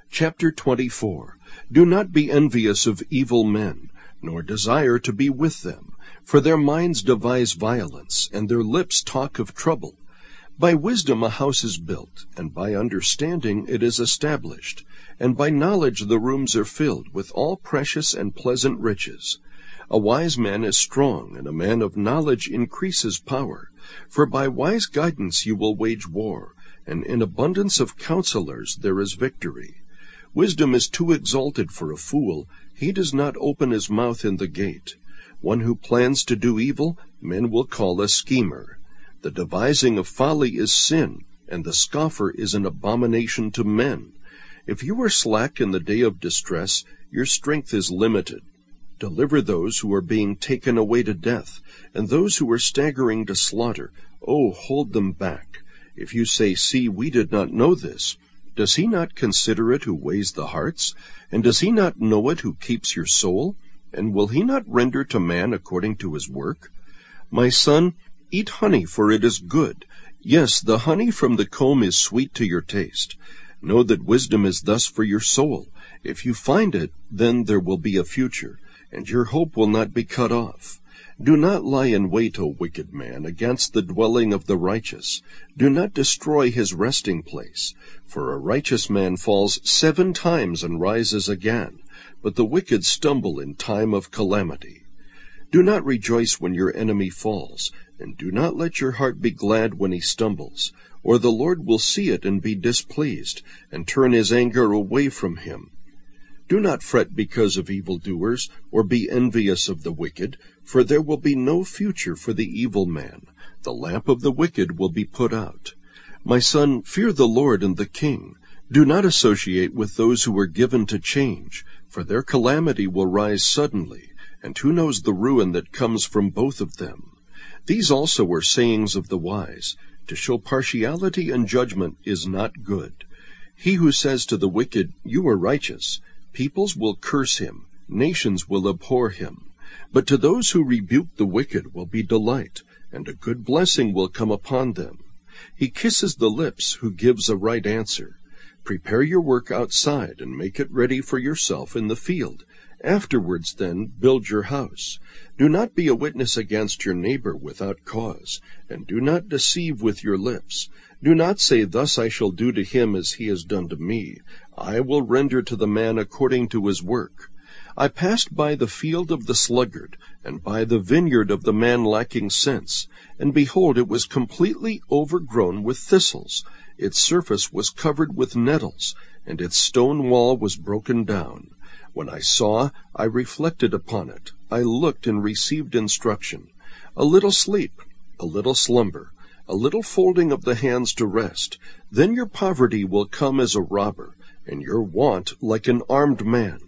Chapter 24. Do not be envious of evil men, nor desire to be with them, for their minds devise violence, and their lips talk of trouble. By wisdom a house is built, and by understanding it is established, and by knowledge the rooms are filled with all precious and pleasant riches. A wise man is strong, and a man of knowledge increases power. For by wise guidance you will wage war, and in abundance of counselors there is victory. Wisdom is too exalted for a fool. He does not open his mouth in the gate. One who plans to do evil, men will call a schemer. The devising of folly is sin, and the scoffer is an abomination to men. If you are slack in the day of distress, your strength is limited. Deliver those who are being taken away to death, and those who are staggering to slaughter. Oh, hold them back. If you say, "See, we did not know this," does he not consider it who weighs the hearts? And does he not know it who keeps your soul? And will he not render to man according to his work? My son, eat honey, for it is good. Yes, the honey from the comb is sweet to your taste. Know that wisdom is thus for your soul. If you find it, then there will be a future, and your hope will not be cut off. Do not lie in wait, O wicked man, against the dwelling of the righteous. Do not destroy his resting place. For a righteous man falls 7 times and rises again, but the wicked stumble in time of calamity. Do not rejoice when your enemy falls, and do not let your heart be glad when he stumbles, or the Lord will see it and be displeased, and turn his anger away from him. Do not fret because of evildoers, or be envious of the wicked, for there will be no future for the evil man. The lamp of the wicked will be put out. My son, fear the Lord and the king. Do not associate with those who are given to change, for their calamity will rise suddenly, and who knows the ruin that comes from both of them. These also are sayings of the wise. To show partiality and judgment is not good. He who says to the wicked, "You are righteous," peoples will curse him, nations will abhor him. But to those who rebuke the wicked will be delight, and a good blessing will come upon them. He kisses the lips who gives a right answer. Prepare your work outside, and make it ready for yourself in the field. Afterwards, then, build your house. Do not be a witness against your neighbor without cause, and do not deceive with your lips. Do not say, "Thus I shall do to him as he has done to me. I will render to the man according to his work." I passed by the field of the sluggard, and by the vineyard of the man lacking sense, and behold, it was completely overgrown with thistles. Its surface was covered with nettles, and its stone wall was broken down. When I saw, I reflected upon it. I looked and received instruction. A little sleep, a little slumber, a little folding of the hands to rest. Then your poverty will come as a robber, and your want like an armed man.